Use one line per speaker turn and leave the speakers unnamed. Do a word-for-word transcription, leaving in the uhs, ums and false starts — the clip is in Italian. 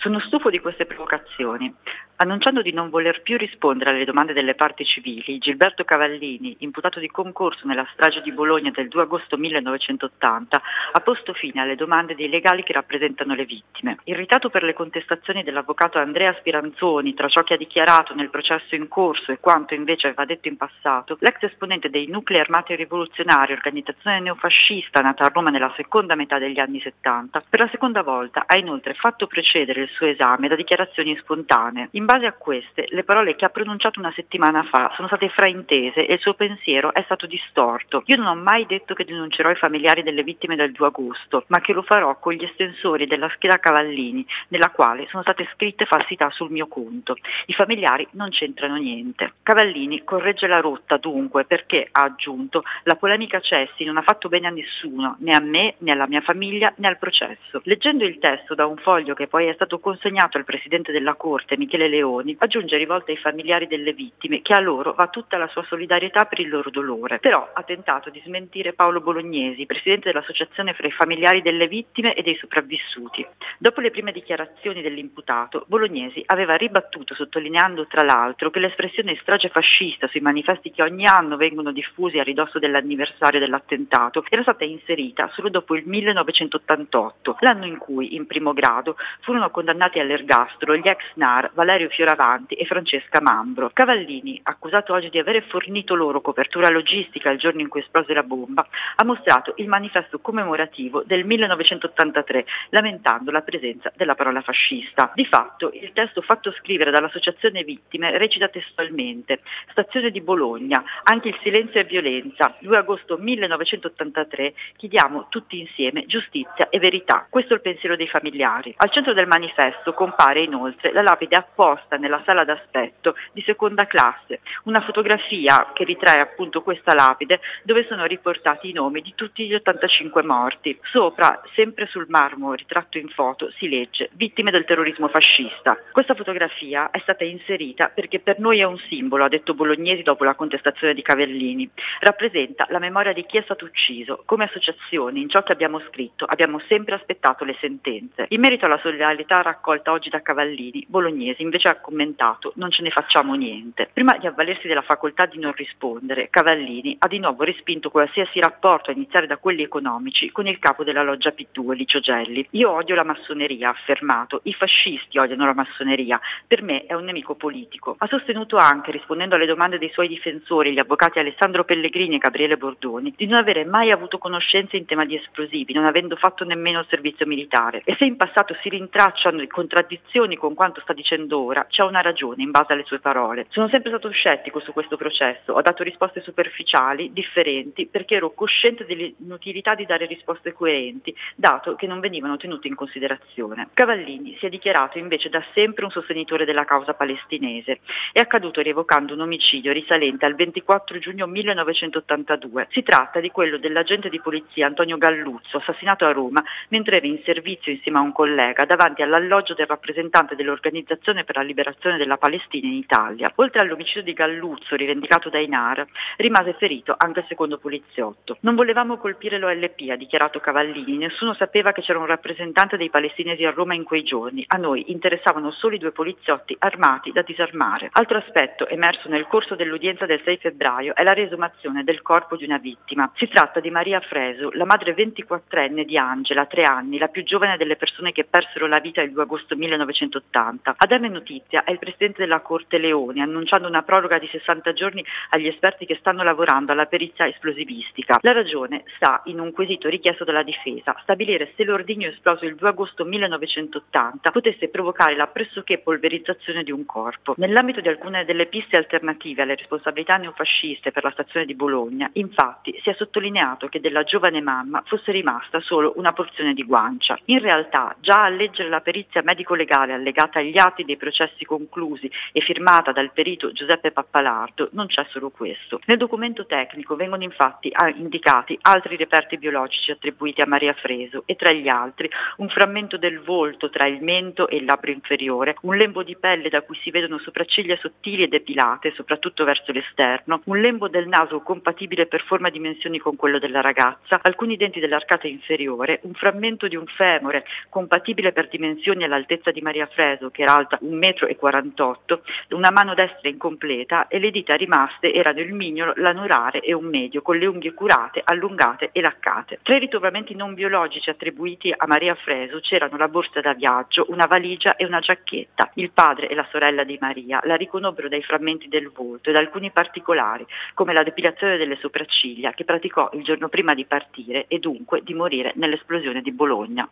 Sono stufo di queste provocazioni. Annunciando di non voler più rispondere alle domande delle parti civili, Gilberto Cavallini, imputato di concorso nella strage di Bologna del due agosto millenovecentottanta, ha posto fine alle domande dei legali che rappresentano le vittime. Irritato per le contestazioni dell'avvocato Andrea Spiranzoni tra ciò che ha dichiarato nel processo in corso e quanto invece aveva detto in passato, l'ex esponente dei Nuclei Armati Rivoluzionari, organizzazione neofascista nata a Roma nella seconda metà degli anni settanta, per la seconda volta ha inoltre fatto precedere il suo esame da dichiarazioni spontanee. In base a queste, le parole che ha pronunciato una settimana fa sono state fraintese e il suo pensiero è stato distorto. Io non ho mai detto che denuncerò i familiari delle vittime del due agosto, ma che lo farò con gli estensori della scheda Cavallini, nella quale sono state scritte falsità sul mio conto. I familiari non c'entrano niente. Cavallini corregge la rotta dunque perché, ha aggiunto, la polemica Cessi non ha fatto bene a nessuno, né a me, né alla mia famiglia, né al processo. Leggendo il testo da un foglio che poi è stato consegnato al Presidente della Corte, Michele Leoni, aggiunge rivolte ai familiari delle vittime che a loro va tutta la sua solidarietà per il loro dolore. Però ha tentato di smentire Paolo Bolognesi, Presidente dell'Associazione fra i familiari delle vittime e dei sopravvissuti. Dopo le prime dichiarazioni dell'imputato, Bolognesi aveva ribattuto sottolineando tra l'altro che l'espressione strage fascista sui manifesti che ogni anno vengono diffusi a ridosso dell'anniversario dell'attentato era stata inserita solo dopo il millenovecentottantotto, l'anno in cui, in primo grado, furono condannati all'ergastolo gli ex N A R Valerio Fioravanti e Francesca Mambro. Cavallini, accusato oggi di avere fornito loro copertura logistica il giorno in cui esplose la bomba, ha mostrato il manifesto commemorativo del millenovecentottantatré, lamentando la presenza della parola fascista. Di fatto, il testo fatto scrivere dall'Associazione Vittime recita testualmente: Stazione di Bologna, anche il silenzio è violenza, due agosto millenovecentottantatré, chiediamo tutti insieme giustizia e verità. Questo è il pensiero dei familiari. Al centro del manifesto compare inoltre la lapide apposta nella sala d'aspetto di seconda classe, una fotografia che ritrae appunto questa lapide dove sono riportati i nomi di tutti gli ottantacinque morti. Sopra, sempre sul marmo ritratto in foto, si legge vittime del terrorismo fascista. Questa fotografia è stata inserita perché per noi è un simbolo, ha detto Bolognesi dopo la contestazione di Cavallini. Rappresenta la memoria di chi è stato ucciso. Come associazione, in ciò che abbiamo scritto, abbiamo sempre aspettato le sentenze. In merito alla solidarietà raccolta oggi da Cavallini, Bolognesi invece ha commentato: non ce ne facciamo niente. Prima di avvalersi della facoltà di non rispondere, Cavallini ha di nuovo respinto qualsiasi rapporto, a iniziare da quelli economici, con il capo della loggia P due, Licio Gelli. Io odio la massoneria, ha affermato, i fascisti odiano la massoneria, per me è un nemico politico. Ha sostenuto anche, rispondendo alle domande dei suoi difensori, gli avvocati Alessandro Pellegrini e Gabriele Bordoni, di non avere mai avuto conoscenze in tema di esplosivi, non avendo fatto nemmeno il servizio militare. E se in passato si rintracciano contraddizioni con quanto sta dicendo ora, c'è una ragione in base alle sue parole. Sono sempre stato scettico su questo processo, ho dato risposte superficiali, differenti, perché ero cosciente dell'inutilità di dare risposte coerenti, dato che non venivano tenute in considerazione. Cavallini si è dichiarato invece da sempre un sostenitore della causa palestinese. È accaduto rievocando un omicidio risalente al ventiquattro giugno millenovecentottantadue. Si tratta di quello dell'agente di polizia Antonio Galluzzo, assassinato a Roma mentre era in servizio insieme a un collega davanti all'alloggio del rappresentante dell'Organizzazione per la Liberazione della Palestina in Italia. Oltre all'omicidio di Galluzzo, rivendicato dai N A R, rimase ferito anche il secondo poliziotto. Non volevamo colpire l'O L P, ha dichiarato Cavallini, nessuno sapeva che c'era un rappresentante dei palestinesi a Roma in quei giorni, a noi interessavano solo i due poliziotti armati da disarmare. Altro aspetto emerso nel corso dell'udienza del sei febbraio è la riesumazione del corpo di una vittima. Si tratta di Maria Fresu, la madre ventiquattrenne di Angela, tre anni, la più giovane delle persone che persero la vita il due agosto millenovecentottanta. A darne notizia è il Presidente della Corte Leoni, annunciando una proroga di sessanta giorni agli esperti che stanno lavorando alla perizia esplosivistica. La ragione sta in un quesito richiesto dalla difesa, stabilire se l'ordigno esploso il due agosto millenovecentottanta potesse provocare la pressoché polverizzazione di un corpo. Nell'ambito di alcune delle piste alternative alle responsabilità neofasciste per la stazione di Bologna, infatti, si è sottolineato che della giovane mamma fosse rimasta solo una porzione di guancia. In realtà, già a leggere la perizia medico-legale allegata agli atti dei processi conclusi e firmata dal perito Giuseppe Pappalardo, non c'è solo questo. Nel documento tecnico vengono infatti indicati altri reperti biologici attribuiti a Maria Fresu e tra gli altri un frammento del volto tra il mento e il labbro inferiore, un lembo di pelle da cui si vedono sopracciglia sottili e depilate, soprattutto verso l'esterno, un lembo del naso compatibile per forma e dimensioni con quello della ragazza, alcuni denti dell'arcata inferiore, un frammento di un femore compatibile per dimensioni lesioni all'altezza di Maria Freso, che era alta un metro e quarantotto, una mano destra incompleta e le dita rimaste erano il mignolo, l'anulare e un medio, con le unghie curate, allungate e laccate. Tra i ritrovamenti non biologici attribuiti a Maria Fresu c'erano la borsa da viaggio, una valigia e una giacchetta. Il padre e la sorella di Maria la riconobbero dai frammenti del volto e da alcuni particolari, come la depilazione delle sopracciglia, che praticò il giorno prima di partire e dunque di morire nell'esplosione di Bologna.